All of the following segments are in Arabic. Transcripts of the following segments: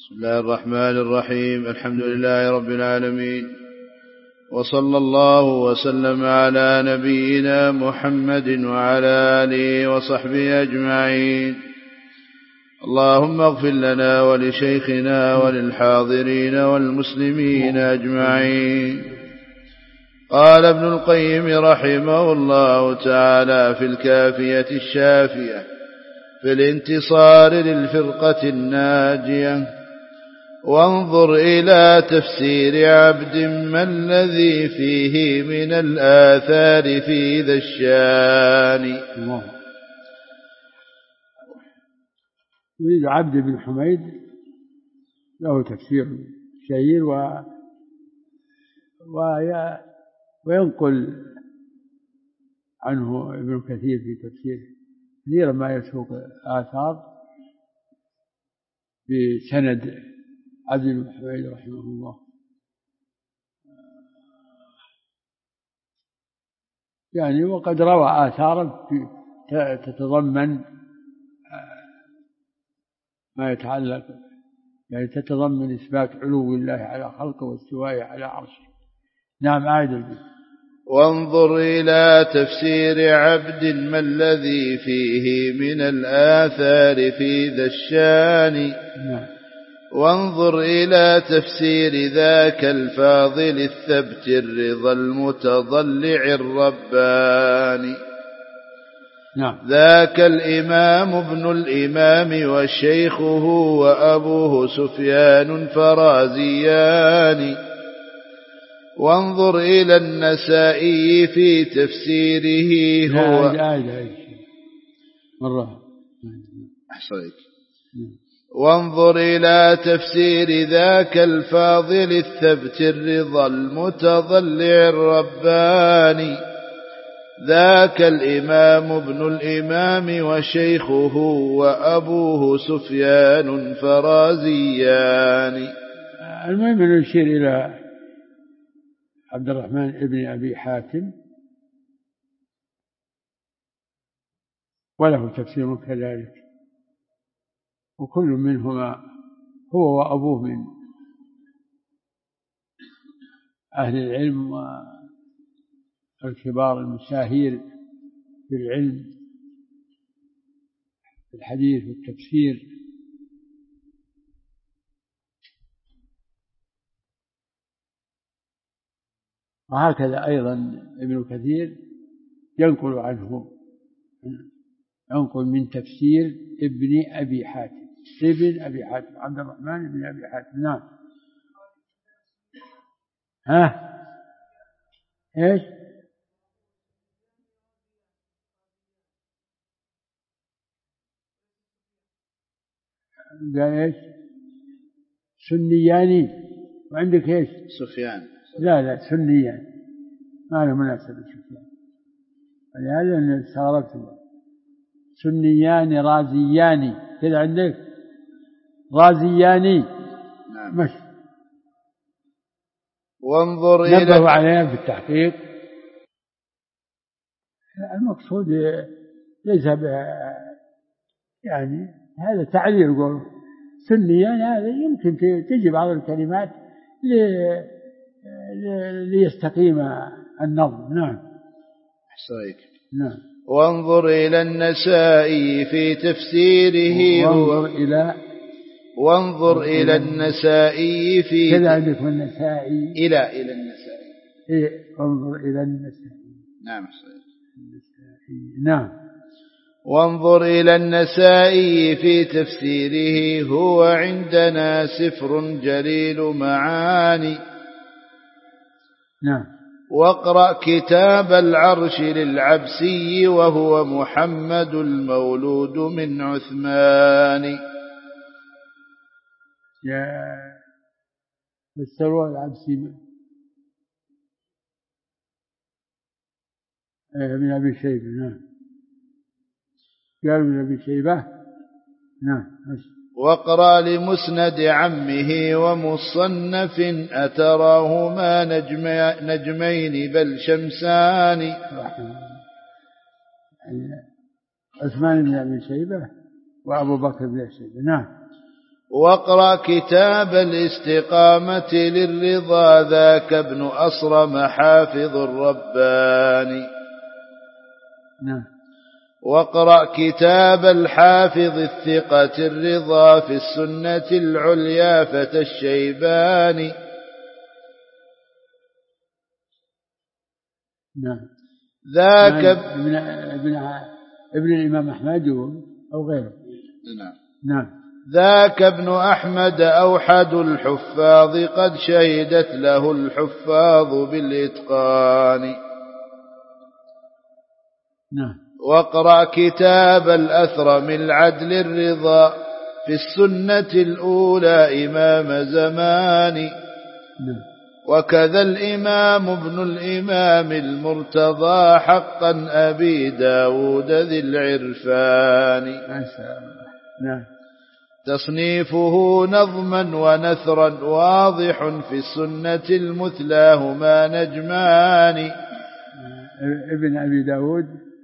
بسم الله الرحمن الرحيم. الحمد لله رب العالمين، وصلى الله وسلم على نبينا محمد وعلى آله وصحبه أجمعين. اللهم اغفر لنا ولشيخنا وللحاضرين والمسلمين أجمعين. قال ابن القيم رحمه الله تعالى في الكافية الشافية في الانتصار للفرقة الناجية: وانظر إلى تفسير عبد ما الذي فيه من الآثار في ذا الشان. يريد عبد بن حميد له تفسير شهير وينقل عنه ابن كثير في تفسيره كثيرا ما يسوق آثار بسند عبد بن حميد رحمه الله. يعني وقد روى آثارا تتضمن ما يتعلق، يعني تتضمن إثبات علو الله على خلقه واستوائه على عرشه. نعم، أعد. وانظر إلى تفسير عبد ما الذي فيه من الآثار في ذا الشان. نعم. وانظر إلى تفسير ذاك الفاضل الثبت الرضا المتضلع الرباني. نعم. ذاك الإمام ابن الإمام وشيخه وأبوه سفيان فرازيان. وانظر إلى النسائي في تفسيره هو مرة أحصيك. وانظر إلى تفسير ذاك الفاضل الثبت الرضا المتضلع الرباني. ذاك الإمام ابن الإمام وشيخه وأبوه سفيان فرازيان. المهم أن يشير إلى عبد الرحمن ابن أبي حاتم وله تفسير كذلك، وكل منهما هو وأبوه من أهل العلم والكبار المشاهير في العلم في الحديث والتفسير. وهكذا أيضا ابن كثير ينقل عنه، ينقل من تفسير ابن أبي حاتم، ابن أبي حاتم عبد الرحمن ابن أبي حاتم. نعم. إيش؟ قال إيش؟ سنياني. وعندك إيش؟ سفيان. لا سنيان ما له مناسبة سفيان، ولهذا أن استغربت. سنيان رازياني كذا عندك، رازياني. نعم. مش وانظر نبه علينا في التحقيق. المقصود ليس يعني هذا تعليل. يقول سنيان هذا يمكن تجي بعض الكلمات ليستقيم النظم. نعم. أحسنك. نعم. وانظر إلى النسائي في تفسيره وانظر إلى النسائي في كذا عندك النسائي إلى النسائي. انظر إلى النسائي. نعم. نعم. وانظر إلى النسائي في تفسيره هو عندنا سفر جليل معاني. نعم. واقرأ كتاب العرش للعبسي وهو محمد المولود من عثمان. يا السروى العبسي من أبي شيبة. نعم. قال من أبي شيبة. نعم. واقرأ لمسند عمه ومصنف أتراهما نجمين بل شمسان. عثمان بن أبي شيبة وأبو بكر بن شيبة. نعم. واقرأ كتاب الاستقامة للرضا ذاك ابن أصرم حافظ الرباني. نعم. واقرأ كتاب الحافظ الثقة الرضا في السنة العليا فتى الشيباني. نعم. ذاك ابن الإمام أحمد أو غيره. نعم. نعم. ذاك ابن أحمد أوحد الحفاظ قد شهدت له الحفاظ بالإتقان. نعم. واقرأ كتاب الأثرم العدل الرضا في السنة الأولى إمام زمان. نعم. وكذا الإمام ابن الإمام المرتضى حقا أبي داود ذي العرفان. نعم. تصنيفه نظما ونثرا واضح في السنة المثلى هما نجمان. ابن أبي داود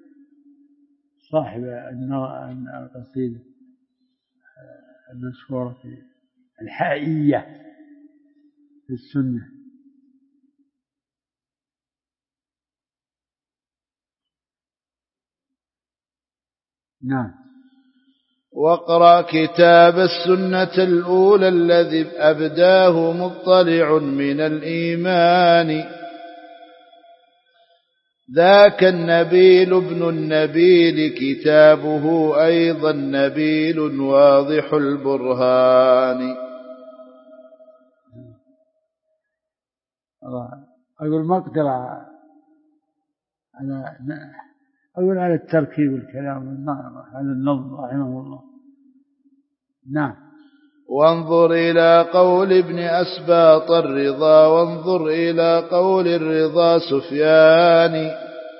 صاحب القصيدة المشهورة في الحائية في السنة. نعم. واقرأ كتاب السنة الأولى الذي أبداه مطلع من الإيمان. ذاك النبيل ابن النبيل كتابه أيضا نبيل واضح البرهان. أقول ما أقدر على التركيب والكلام على النظم رحمه الله. نعم. وانظر إلى قول ابن أسباط الرضا وانظر إلى قول الرضا سفيان.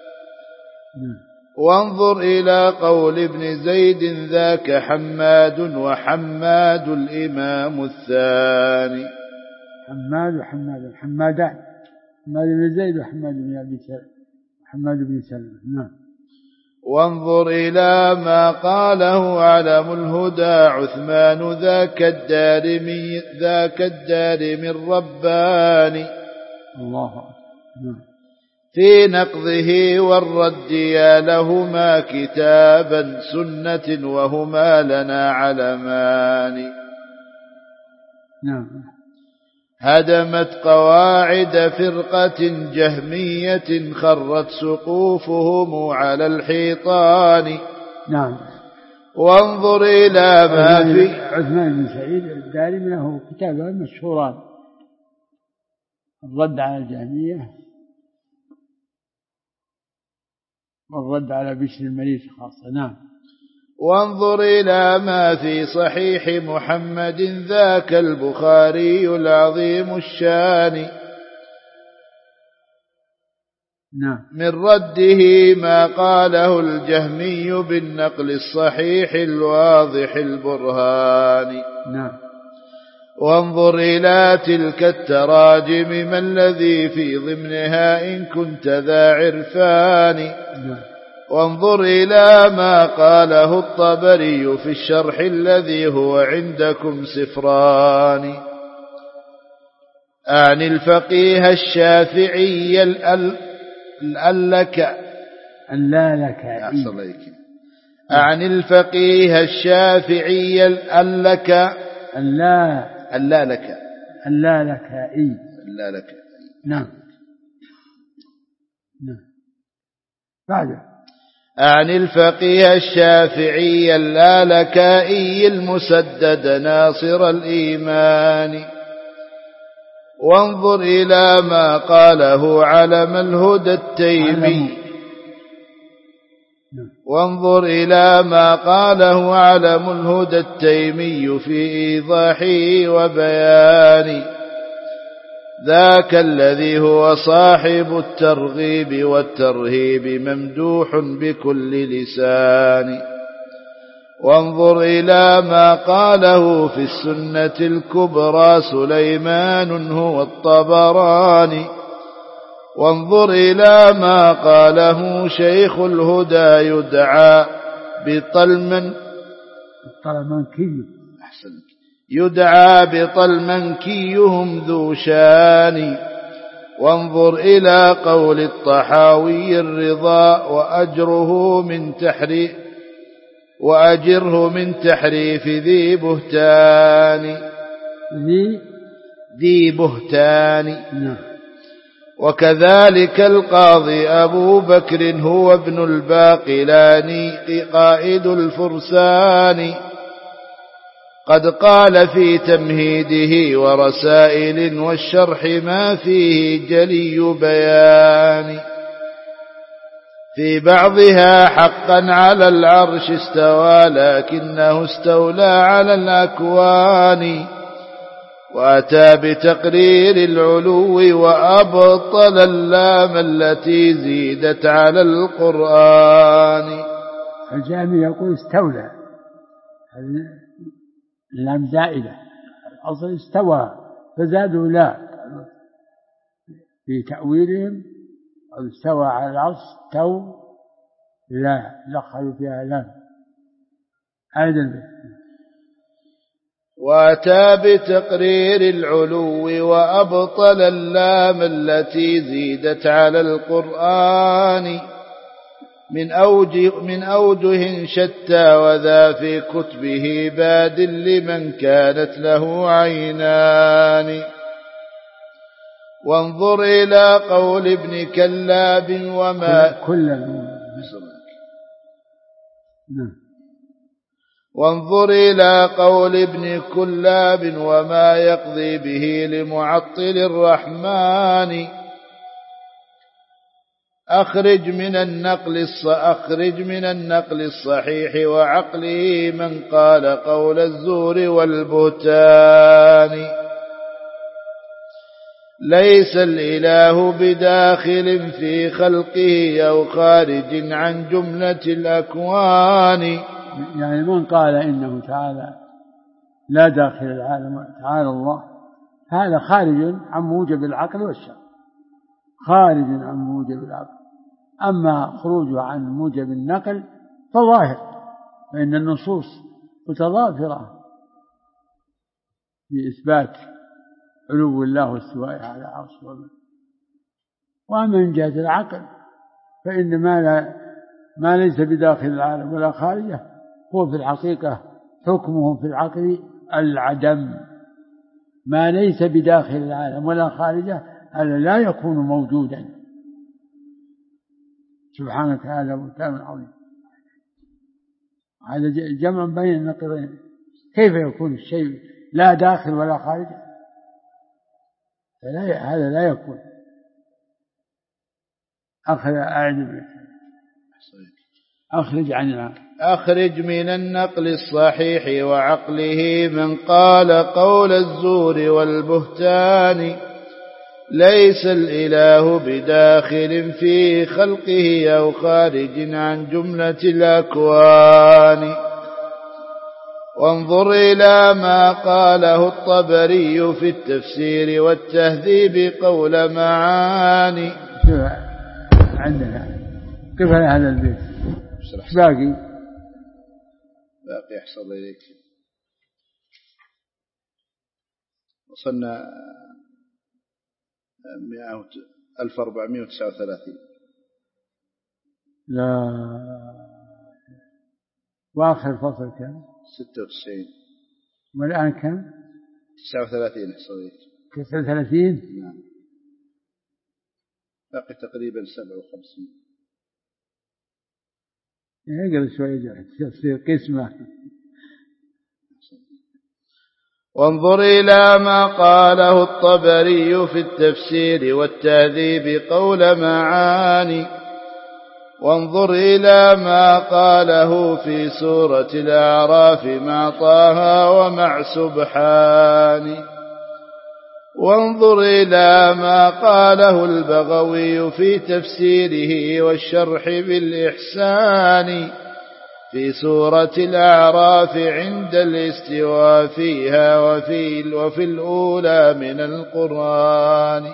وانظر إلى قول ابن زيد ذاك حماد وحماد الإمام الثاني. حماد بن زيد وحماد بن أبي سلمة وحماد بن سلمة. نعم. وانظر إلى ما قاله علم الهدى عثمان ذاك الدارمي الرباني. الله أكبر. في نقضه والرد يا لهما كتابا سنة وهما لنا علمان. نعم. هدمت قواعد فرقة جهمية خرت سقوفهم على الحيطان. نعم. وانظر إلى ما في عثمان بن سعيد الدارمي له كتابان مشهوران: الرد على الجهمية والرد على بشر المريض خاصة. نعم. وانظر إلى ما في صحيح محمد ذاك البخاري العظيم الشان. نعم. من رده ما قاله الجهمي بالنقل الصحيح الواضح البرهان. نعم. وانظر إلى تلك التراجم ما الذي في ضمنها إن كنت ذا عرفان. نعم. وانظر إلى ما قاله الطبري في الشرح الذي هو عندكم سفران. أعني الفقيه الشافعي أعني الفقيه الشافعي اللالكائي. نعم. بعده. أعني الفقيه الشافعي اللالكائي المسدد ناصر الإيمان. وانظر إلى ما قاله علم الهدى التيمي. وانظر إلى ما قاله علم الهدى التيمي في إيضاحه وبيان. ذاك الذي هو صاحب الترغيب والترهيب ممدوح بكل لسان. وانظر إلى ما قاله في السنة الكبرى سليمان هو الطبراني. وانظر إلى ما قاله شيخ الهدى يدعى بطل منكيهم ذو شان. وانظر إلى قول الطحاوي الرضا وأجره من تحريف ذي بهتان. وكذلك القاضي أبو بكر هو ابن الباقلاني قائد الفرسان، قد قال في تمهيده ورسائل والشرح ما فيه جلي بيان. في بعضها حقا على العرش استوى لكنه استولى على الأكوان، وأتى بتقرير العلو وأبطل اللام التي زيدت على القرآن. الجامي يقول استولى، اللام زائدة، الأصل استوى فزادوا لا في تأويلهم، استوى على العرش لا دخلوا فيها لام أيضا. وأتى بتقرير العلو وأبطل اللام التي زيدت على القرآن من أوجه شتى، وذا في كتبه باد لمن كانت له عينان. وانظر إلى قول ابن كلاب وانظر إلى قول ابن كلاب وما يقضي به لمعطل الرحمن. أخرج من النقل الصحيح وعقله من قال قول الزور والبهتان. ليس الإله بداخل في خلقه أو خارج عن جملة الأكوان. يعني من قال إنه تعالى لا داخل العالم تعالى الله، هذا خارج عن موجب العقل والشرع، خارج عن موجب العقل. أما خروجه عن موجب النقل فظاهر، فإن النصوص متضافرة بإثبات علو الله واستوائه على عرشه. وأما من جهة العقل فإن ما ليس بداخل العالم ولا خارجه هو في الحقيقة حكمه في العقل العدم. ما ليس بداخل العالم ولا خارجه هذا لا يكون موجودا سبحانه وتعالى وتعالى عظيم. هذا جمع بين النقيضين. كيف يكون الشيء لا داخل ولا خارج؟ هذا لا يكون. أخرج من النقل الصحيح وعقله من قال قول الزور والبهتان. ليس الإله بداخل في خلقه أو خارج عن جملة الأكوان. وانظر إلى ما قاله الطبري في التفسير والتهذيب قول معاني. عندنا كيف هذا البيت باقي يحصل إليك. وصلنا 1439. لا، وآخر فصل كم؟ 96. والآن كم؟ 39 حصلت. 39. نعم. باقي تقريبا 57. يقل شوي تصير قسمة. وانظر إلى ما قاله الطبري في التفسير والتهذيب قول معاني. وانظر إلى ما قاله في سورة الأعراف مع طه ومع سبحان. وانظر إلى ما قاله البغوي في تفسيره والشرح بالإحسان في سورة الأعراف عند الاستواء فيها وفي الأولى من القرآن.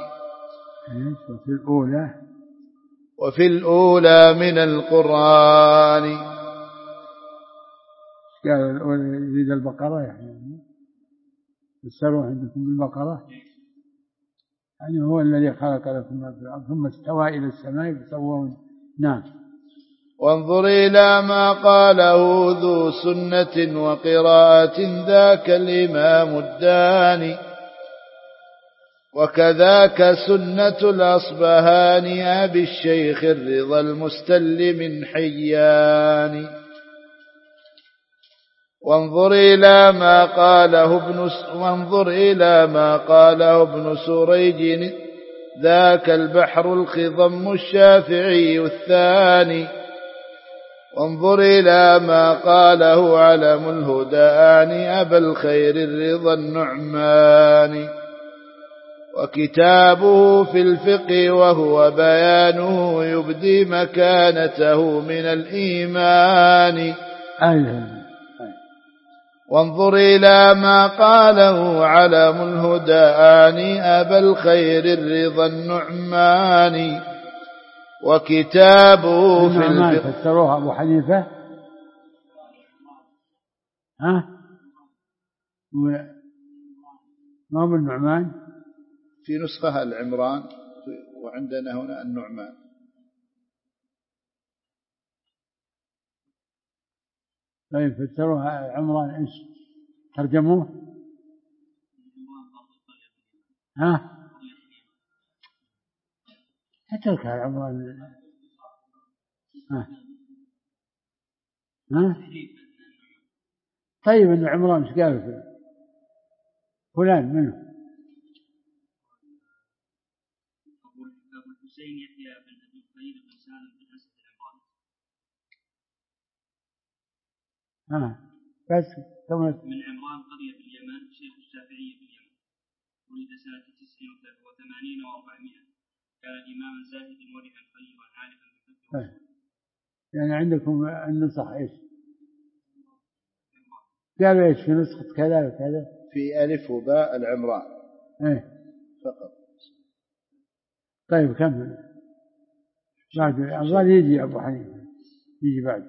وفي الأولى من القرآن. قال يريد البقرة يعني فسروه عندكم بالبقرة، يعني هو الذي خلق لكم ما في الأرض ثم استوى إلى السماء فسواهن. نعم. وانظر إلى ما قاله ذو سنة وقراءة ذاك الإمام الداني، وكذاك سنة الأصبهاني أبي الشيخ الرضا المستلم حيان. وانظر إلى ما قاله ابن سريج ذاك البحر الخضم الشافعي الثاني. وانظر إلى ما قاله علم الهدى أبا الخير الرضا النعمان. وكتابه في الفقه وهو بيانه يبدي مكانته من الإيمان. وانظر إلى ما قاله علم الهدى أبا الخير الرضا النعمان. وكتابه في الفقه فسروها أبو حنيفة ما هو النعمان؟ في نسخة العمران وعندنا هنا النعمان. طيب فسروها عمران ايش ترجموه؟ اتركها عمران. طيب ان عمران ايش قال فلان منه؟ أبو الحسين يحيى بن أبي الخير بن سالم بن أسد العمراني. بس من عمران قرية باليمن، شيخ الشافعية باليمن، ولد سنة 89 و400. كان إماما زاهدا ورعا خيرا عارفا بالفقه. يعني عندكم النسخ ايش؟ قالوا ايش في نسخة كذا وكذا؟ في ألف وباء العمران فقط. طيب كمل بعد الأفضل يجي أبو حنيفة يجي بعد.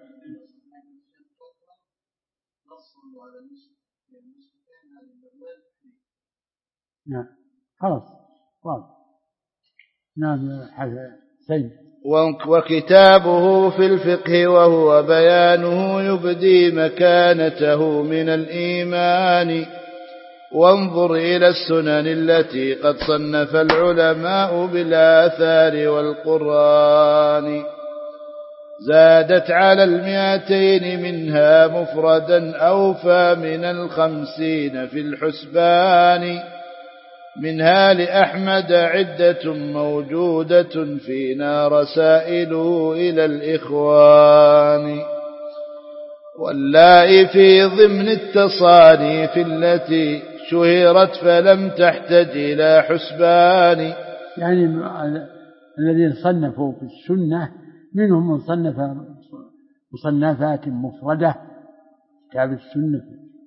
نعم خلاص واضح. نعم حسين. وكتابه في الفقه وهو بيانه يبدي مكانته من الإيمان. وانظر إلى السنن التي قد صنف العلماء بالآثار والقرآن، زادت على 200 منها مفردا أوفى من 50 في الحسبان. منها لأحمد عدة موجودة فينا رسائل إلى الإخوان، واللائي في ضمن التصانيف التي شهرت فلم تحتج إلى حسبان. يعني الذين صنفوا في السنة منهم من صنف مصنفات مفردة كتاب السنة،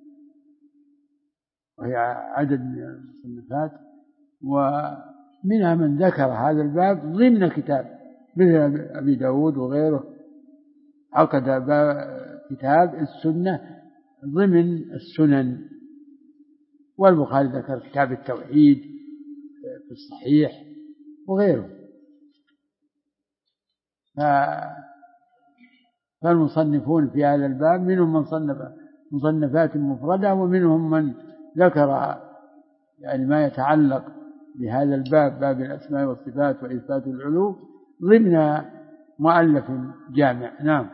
وهي عدد من المصنفات، ومنها من ذكر هذا الباب ضمن كتاب مثل أبي داود وغيره، عقد كتاب السنة ضمن السنن. والبخاري ذكر كتاب التوحيد في الصحيح وغيره. فالمصنفون في هذا الباب منهم من صنف مصنفات مفردة، ومنهم من ذكر يعني ما يتعلق بهذا الباب، باب الأسماء والصفات وإثبات العلو، ضمن مؤلف جامع. نعم.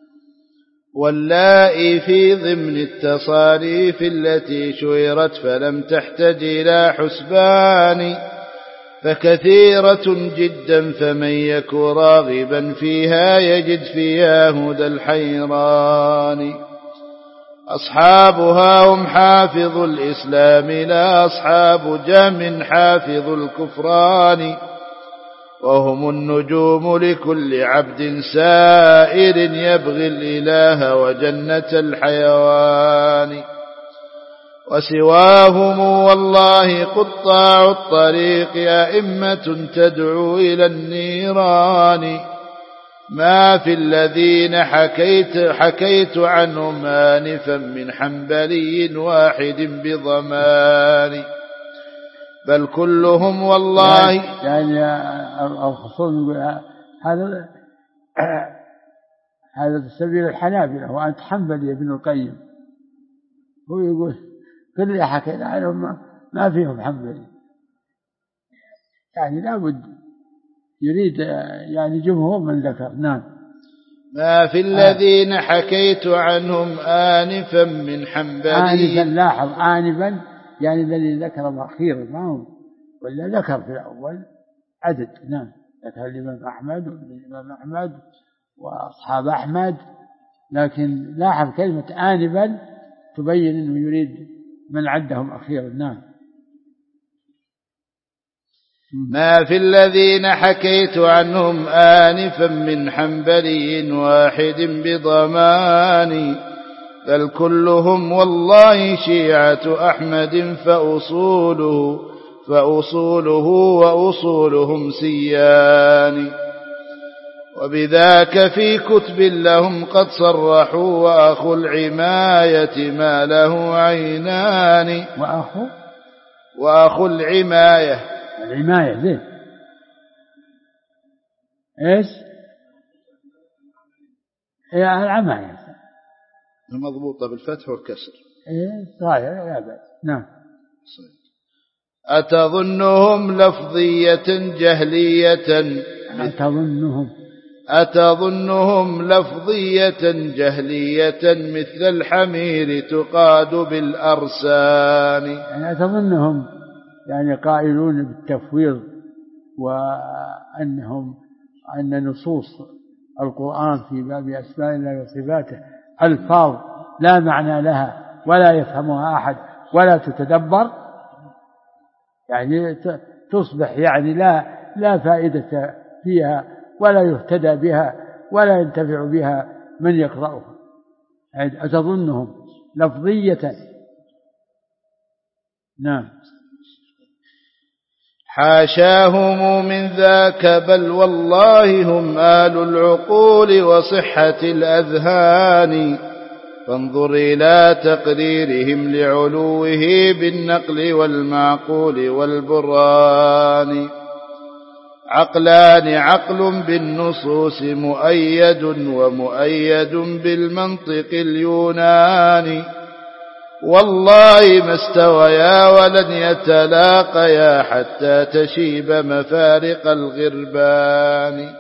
واللائي في ضمن التصاريف التي شهرت فلم تحتج إلى حسبان، فكثيرة جدا فمن يك راغبا فيها يجد فيها هدى الحيران. أصحابها هم حافظ الإسلام لا أصحاب جهم حافظ الكفران، وهم النجوم لكل عبد سائر يبغي الإله وجنة الحيوان. وسواهم والله قطاع الطريق أئمة تدعو إلى النيران، ما في الذين حكيت عنهم آنفا من حنبلي واحد بضمان بل كلهم والله. يعني الخصوم يقول هذا سبيل الحنابلة وأنت حنبلي يا ابن القيم. هو يقول كل اللي حكينا عنهم ما فيهم حنبلي، يعني لابد يريد يعني جمهور من ذكر. نعم. ما في الذين حكيت عنهم آنفا من حنبلي. آنفا، لاحظ آنفا يعني الذي ذكر أخيرا، ما هو ولا ذكر في الأول عدد. نعم، ذكر الإمام أحمد والإمام أحمد وأصحاب أحمد، لكن لاحظ كلمة آنفا تبين أنه يريد من عدهم أخيرا. نعم. ما في الذين حكيت عنهم آنفا من حنبلي واحد بضمان بل كلهم والله شيعة أحمد فأصوله وأصولهم سيان وبذاك في كتب لهم قد صرحوا وأخو العماية ما له عينان. وأخو العماية زين. إيش هي العماية؟ مضبوطة بالفتح والكسر. صحيح، لا بأس. نعم. أتظنهم لفظية جهلية أتظنهم لفظية جهلية مثل الحمير تقاد بالأرسان. يعني أتظنهم يعني قائلون بالتفويض، أن نصوص القرآن في باب أسماء الله وصفاته ألفاظ لا معنى لها ولا يفهمها أحد ولا تتدبر، يعني تصبح يعني لا فائدة فيها ولا يهتدى بها ولا ينتفع بها من يقرأها. يعني أتظنهم لفظية. نعم. حاشاهم من ذاك بل والله هم آل العقول وصحة الأذهان فانظر إلى تقريرهم لعلوه بالنقل والمعقول والبرهان. عقلان عقل بالنصوص مؤيد ومؤيد بالمنطق اليوناني والله ما استويا ولن يتلاقيا حتى تشيب مفارق الغربان.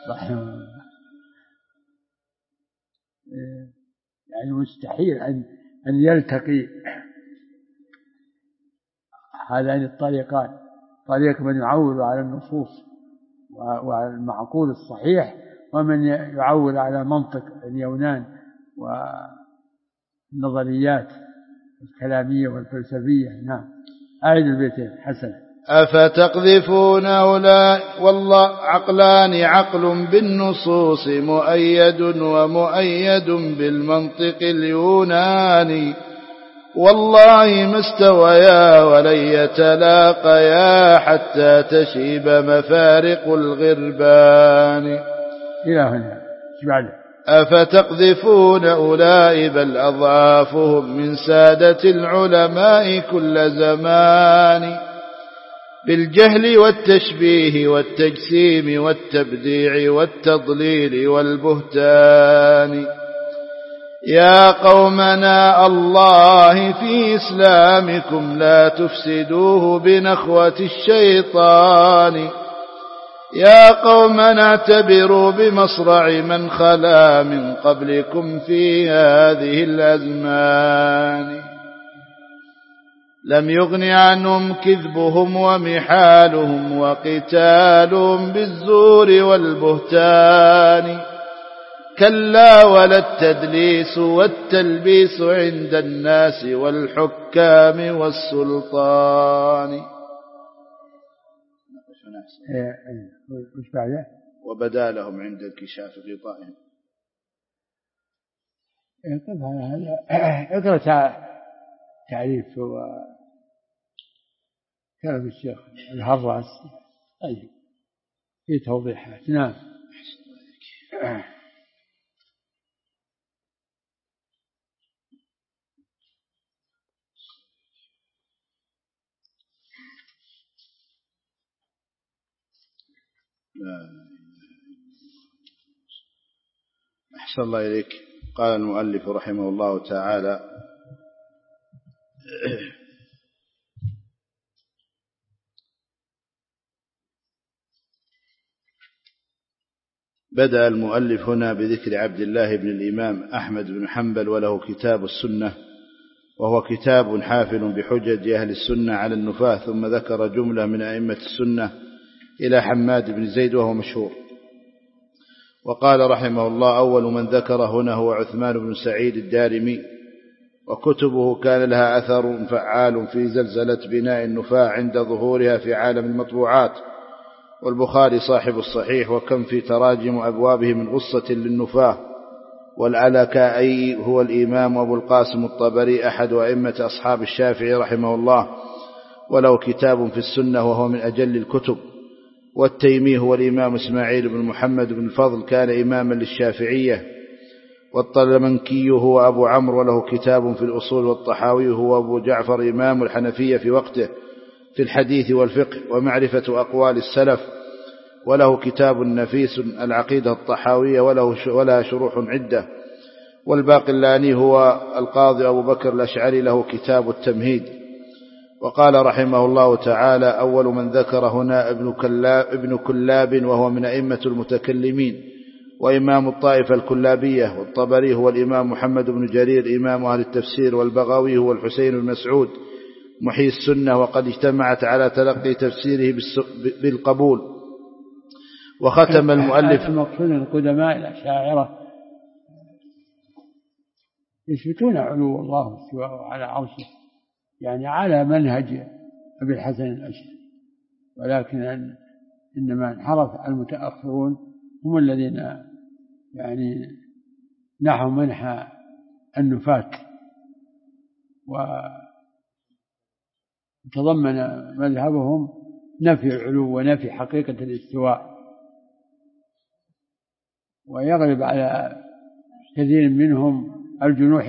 يعني مستحيل أن يلتقي هذين الطريقان، طريق من يعول على النصوص وعلى المعقول الصحيح ومن يعول على منطق اليونان والنظريات الكلامية والفلسفية. نعم. أعيد البيتين. حسن. أفتقذفون أولئك والله عقلان عقل بالنصوص مؤيد ومؤيد بالمنطق اليوناني والله ما استويا ولن يتلاقيا حتى تشيب مفارق الغربان. إلى هنا. أفتقذفون أولئك بل أضعافهم من سادة العلماء كل زمان بالجهل والتشبيه والتجسيم والتبديع والتضليل والبهتان. يا قومنا الله في إسلامكم لا تفسدوه بنخوة الشيطان. يا قومنا اعتبروا بمصرع من خلا من قبلكم في هذه الأزمان. لم يغن عنهم كذبهم ومحالهم وقتالهم بالزور والبهتان كلا ولا التدليس والتلبيس عند الناس والحكام والسلطان. وش بعده؟ وبدا لهم عند انكشاف غطائهم. اقرأ تعريف كلام الشيخ الهراس. طيب في توضيحات. نعم. أحسن الله إليك. قال المؤلف رحمه الله تعالى: بدأ المؤلف هنا بذكر عبد الله بن الإمام أحمد بن حنبل، وله كتاب السنة، وهو كتاب حافل بحجج أهل السنة على النفاة، ثم ذكر جملة من أئمة السنة إلى حماد بن زيد وهو مشهور. وقال رحمه الله: أول من ذكر هنا هو عثمان بن سعيد الدارمي، وكتبه كان لها أثر فعال في زلزلة بناء النفاة عند ظهورها في عالم المطبوعات. والبخاري صاحب الصحيح، وكم في تراجم أبوابه من غصة للنفاة. والعلكائي هو الإمام أبو القاسم الطبري أحد أئمة أصحاب الشافعي رحمه الله، وله كتاب في السنة وهو من أجل الكتب. والتيمي هو الإمام إسماعيل بن محمد بن الفضل، كان إماما للشافعية. والطلمنكي هو أبو عمرو، وله كتاب في الأصول. والطحاوي هو أبو جعفر إمام الحنفية في وقته في الحديث والفقه ومعرفة أقوال السلف، وله كتاب نفيس العقيدة الطحاوية، ولها شروح عدة. والباقلاني هو القاضي أبو بكر الأشعري، له كتاب التمهيد. وقال رحمه الله تعالى: أول من ذكر هنا ابن كلاب، وهو من أئمة المتكلمين وإمام الطائفة الكلابية. والطبري هو الإمام محمد بن جرير إمام أهل التفسير. والبغوي هو الحسين بن مسعود محيي السنة، وقد اجتمعت على تلقي تفسيره بالقبول. وختم المؤلف. المقصود القدماء الأشاعرة يثبتون علو الله واستواءه على عرشه، يعني على منهج أبي الحسن الأشعري، ولكن إنما انحرف المتأخرون هم الذين يعني نحوا منح النفاة، وتضمن مذهبهم نفي العلو ونفي حقيقة الاستواء. ويغلب على كثير منهم الجنوح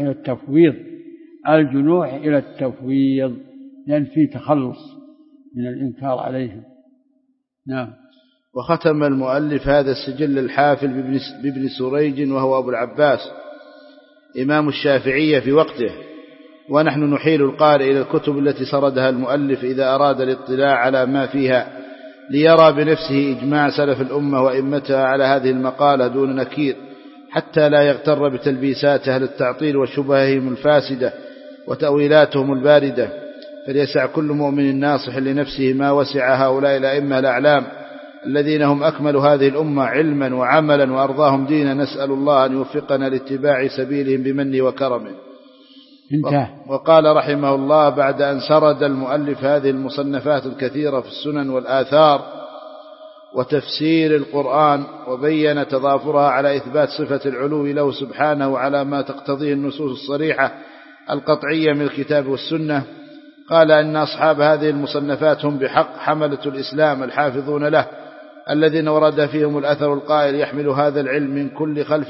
إلى التفويض، لأن فيه تخلص من الإنكار عليهم. نعم. وختم المؤلف هذا السجل الحافل بابن سريج، وهو أبو العباس إمام الشافعية في وقته. ونحن نحيل القارئ إلى الكتب التي سردها المؤلف إذا أراد الاطلاع على ما فيها، ليرى بنفسه إجماع سلف الأمة وإمتها على هذه المقالة دون نكير، حتى لا يغتر بتلبيسات أهل التعطيل وشبههم الفاسدة وتأويلاتهم الباردة. فليسع كل مؤمن ناصح لنفسه ما وسع هؤلاء الأئمة الأعلام الذين هم أكمل هذه الأمة علما وعملا وأرضاهم دينا. نسأل الله أن يوفقنا لاتباع سبيلهم بمنه وكرمه. وقال رحمه الله بعد أن سرد المؤلف هذه المصنفات الكثيرة في السنن والآثار وتفسير القرآن، وبين تضافرها على إثبات صفة العلو له سبحانه على ما تقتضيه النصوص الصريحة القطعية من الكتاب والسنة، قال أن أصحاب هذه المصنفات هم بحق حملة الإسلام الحافظون له، الذين ورد فيهم الأثر القائل: يحمل هذا العلم من كل خلف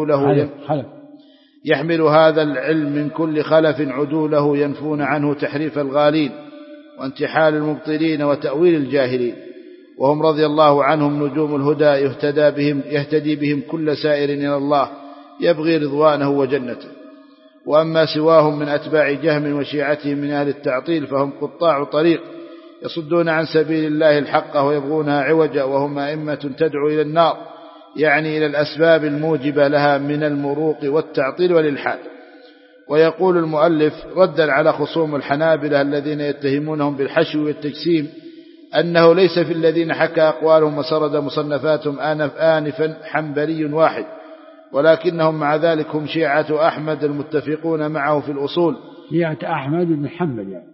عدوله ينفون عنه تحريف الغالين وانتحال المبطلين وتأويل الجاهلين. وهم رضي الله عنهم نجوم الهدى يهتدي بهم كل سائر إلى الله يبغي رضوانه وجنته. وأما سواهم من أتباع جهم وشيعتهم من أهل التعطيل فهم قطاع طريق يصدون عن سبيل الله الحق ويبغونها عوجا، وهم أئمة تدعو إلى النار، يعني إلى الأسباب الموجبة لها من المروق والتعطيل والإلحاد. ويقول المؤلف ردا على خصوم الحنابلة الذين يتهمونهم بالحشو والتجسيم أنه ليس في الذين حكى أقوالهم وسرد مصنفاتهم آنفا حنبلي واحد، ولكنهم مع ذلك هم شيعة أحمد المتفقون معه في الأصول. شيعة أحمد بن حنبل يعني.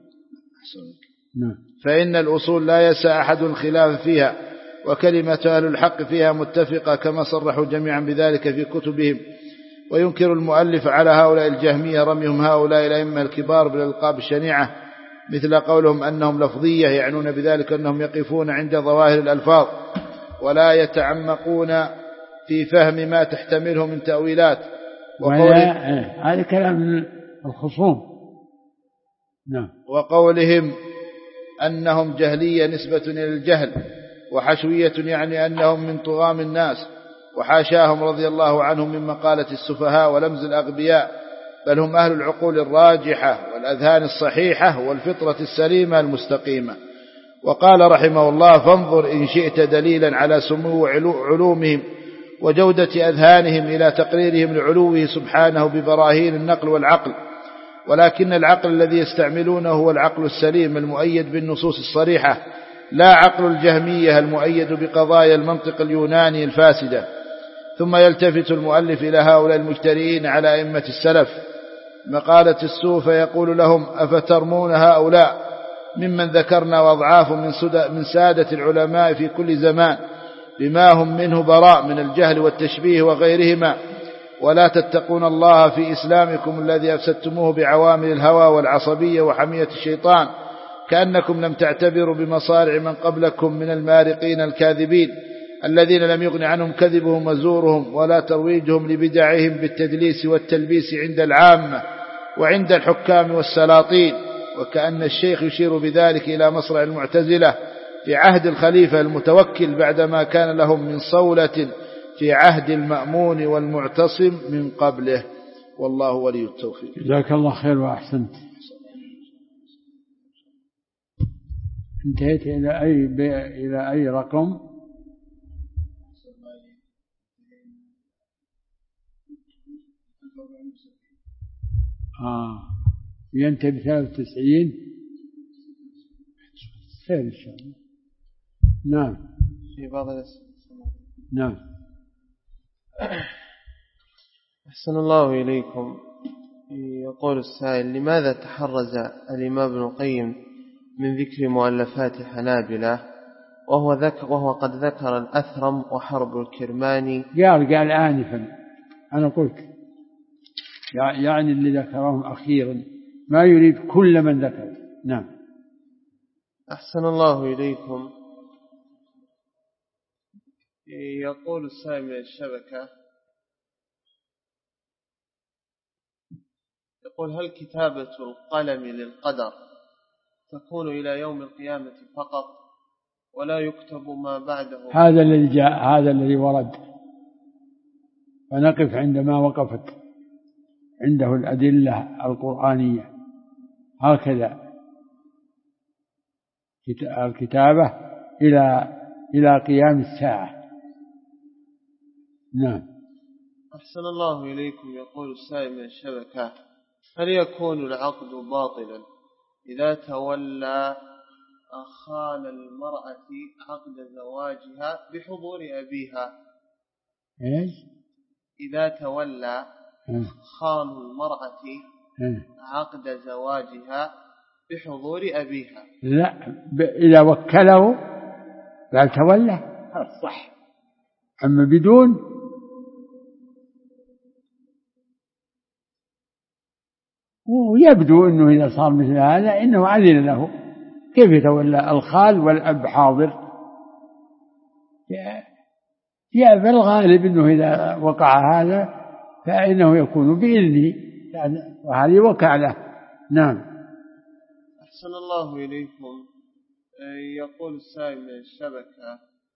فإن الأصول لا يسع أحد الخلاف فيها، وكلمة أهل الحق فيها متفقة كما صرحوا جميعا بذلك في كتبهم. وينكر المؤلف على هؤلاء الجهمية رميهم هؤلاء الأئمة الكبار بالألقاب الشنيعة، مثل قولهم أنهم لفظية، يعنون بذلك أنهم يقفون عند ظواهر الألفاظ ولا يتعمقون في فهم ما تحتمله من تأويلات. هذا كلام الخصوم. نعم. وقولهم أنهم جهلية نسبة إلى الجهل، وحشوية يعني أنهم من طغام الناس، وحاشاهم رضي الله عنهم من مقالة السفهاء ولمز الأغبياء، بل هم أهل العقول الراجحة والأذهان الصحيحة والفطرة السليمة المستقيمة. وقال رحمه الله: فانظر إن شئت دليلا على سمو علومهم وجودة أذهانهم إلى تقريرهم لعلوه سبحانه ببراهين النقل والعقل، ولكن العقل الذي يستعملونه هو العقل السليم المؤيد بالنصوص الصريحة، لا عقل الجهمية المؤيد بقضايا المنطق اليوناني الفاسدة. ثم يلتفت المؤلف إلى هؤلاء المجترئين على أئمة السلف مقالة السوء فيقول لهم: أفترمون هؤلاء ممن ذكرنا وأضعاف من سادة العلماء في كل زمان بما هم منه براء من الجهل والتشبيه وغيرهما، ولا تتقون الله في إسلامكم الذي أفسدتموه بعوامل الهوى والعصبية وحمية الشيطان، كأنكم لم تعتبروا بمصارع من قبلكم من المارقين الكاذبين الذين لم يغن عنهم كذبهم وزورهم ولا ترويجهم لبدعهم بالتدليس والتلبيس عند العامة وعند الحكام والسلاطين. وكأن الشيخ يشير بذلك إلى مصرع المعتزلة في عهد الخليفة المتوكل بعدما كان لهم من صولة في عهد المأمون والمعتصم من قبله. والله ولي التوفيق. جزاك الله خير وأحسنت. انتهيت إلى أي رقم؟ ينتهي ب93. خير إن شاء الله. نعم. في بعض الأسئلة. نعم. أحسن الله إليكم. يقول السائل: لماذا تحرز الإمام ابن القيم من ذكر مؤلفات حنابلة وهو قد ذكر الأثرم وحرب الكرماني؟ قال آنفا أنا قلت يعني اللي ذكرهم أخيرا، ما يريد كل من ذكر. نعم. أحسن الله إليكم. يقول السائل من الشبكة، يقول: هل كتابة القلم للقدر تكون إلى يوم القيامة فقط ولا يكتب ما بعده؟ هذا الذي جاء، هذا الذي ورد، فنقف عندما وقفت عنده الأدلة القرآنية. هكذا الكتابة إلى قيام الساعة. نعم. أحسن الله إليكم. يقول السائل من الشبكة: هل يكون العقد باطلا إذا تولى خال المرأة عقد زواجها بحضور أبيها؟ إيش؟ إذا تولى خال المرأة عقد زواجها بحضور أبيها. لا، إذا وكله قال تولى صح، أما بدون ويبدو أنه إذا صار مثل هذا إنه أذن له. كيف يتولى الخال والأب حاضر؟ في الغالب أنه إذا وقع هذا فإنه يكون بإذنه، وهذه وكالة. نعم. أحسن الله إليكم. يقول السائل من الشبكة: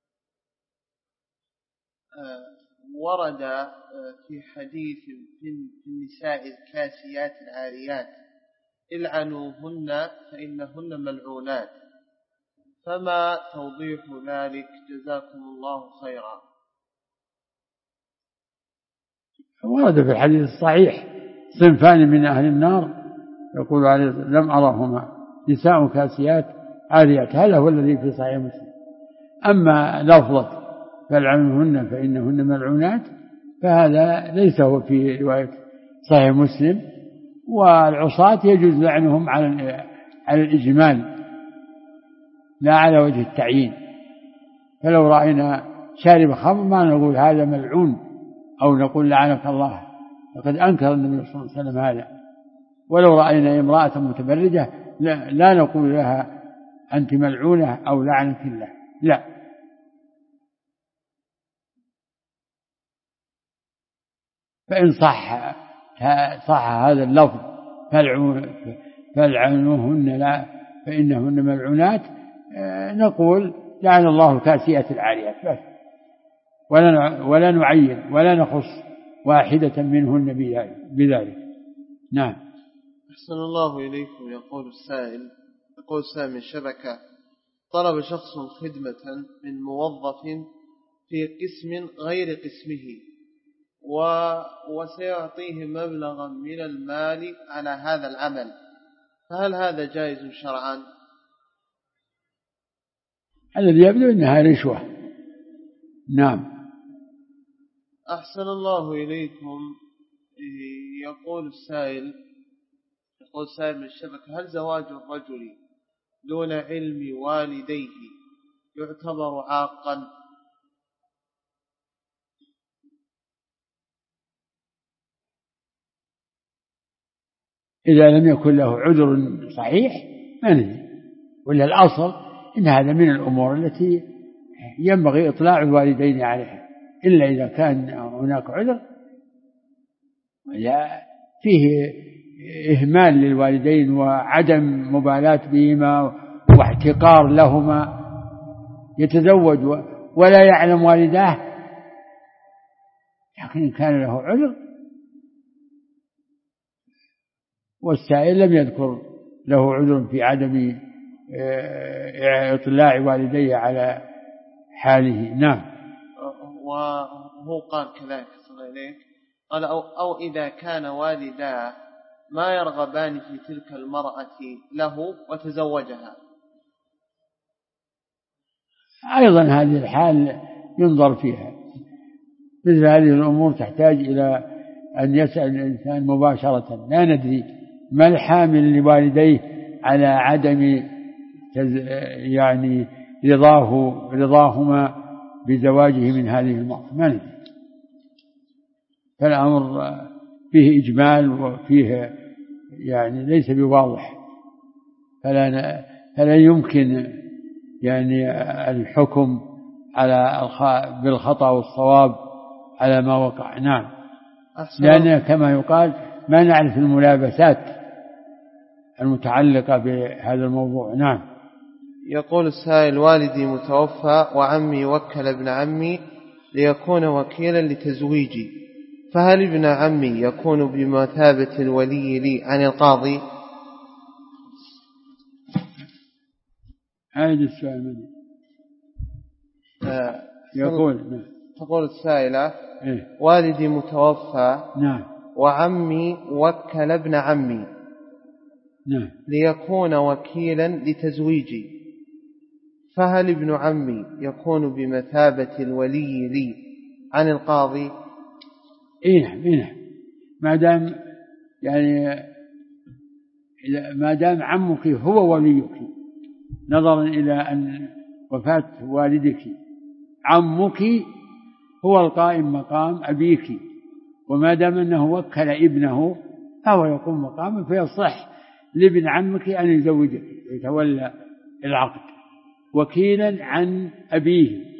ورد في حديث في النساء الكاسيات العاريات: العنوهن فإنهن ملعونات، فما توضيح ذلك؟ جزاكم الله خيرا. ورد في الحديث الصحيح: صنفان من أهل النار يقول عليه لم أرهما، نساء كاسيات عاريات. هذا هو الذي في صحيح مسلم. أما لفظة فالعنوهن فإنهن ملعونات فهذا ليس هو في رواية صحيح مسلم. والعصاة يجوز لعنهم على الإجمال لا على وجه التعيين. فلو رأينا شارب خمر ما نقول هذا ملعون أو نقول لعنك الله، لقد أنكر النبي صلى الله عليه وسلم هذا. ولو رأينا امرأة متبرجة لا نقول لها أنت ملعونة أو لعنك الله، لا. فإن صح هذا اللفظ فالعنوهن لا فإنهن ملعونات، نقول لعن الله الكاسيات العاريات بس، ولا نعين ولا نخص واحدة منهن بذلك. نعم. أحسن الله إليكم. يقول السائل من شبكة: طلب شخص خدمة من موظف في قسم غير قسمه وسيعطيه مبلغا من المال على هذا العمل، فهل هذا جائز شرعا؟ الذي يبدو أنها رشوة. نعم. أحسن الله إليكم. يقول السائل من الشبكة: هل زواج الرجل دون علم والديه يعتبر عاقا؟ إذا لم يكن له عذر صحيح ما ندري، ولا الأصل إن هذا من الأمور التي ينبغي إطلاع الوالدين عليها، إلا إذا كان هناك عذر ولا فيه إهمال للوالدين وعدم مبالاة بهما واحتقار لهما، يتزوج ولا يعلم والداه، لكن إن كان له عذر. والسائل لم يذكر له عذر في عدم إطلاع والديه على حاله. نعم. وهو قال كذلك صلى إليك، قال أو إذا كان والداه ما يرغبان في تلك المرأة له وتزوجها، أيضا هذه الحال ينظر فيها. مثل هذه الأمور تحتاج إلى أن يسأل الإنسان مباشرة، لا ندري ما الحامل لوالديه على عدم يعني رضاهما بزواجه من هذه المرأة، ما ندري. فالأمر فيه إجمال وفيه يعني ليس بواضح، فلا يمكن يعني الحكم على بالخطأ والصواب على ما وقع. نعم. لأن كما يقال ما نعرف الملابسات المتعلقة بهذا الموضوع. نعم. يقول السائل: والدي متوفى وعمي وكل ابن عمي ليكون وكيلا لتزويجي، فهل ابن عمي يكون بمثابة الولي لي عن القاضي؟ هذا السؤال مني. تقول السائلة: والدي متوفى. نعم. وعمي وكل ابن عمي. نعم. ليكون وكيلا لتزويجي، فهل ابن عمي يكون بمثابة الولي لي عن القاضي؟ نعم. ما دام عمك هو وليك، نظرا إلى أن وفاة والدك، عمك هو القائم مقام أبيك، وما دام أنه وكل ابنه فهو يقوم مقامه، فيصح لابن عمك أن يزوجك، يتولى العقد وكيلا عن أبيه.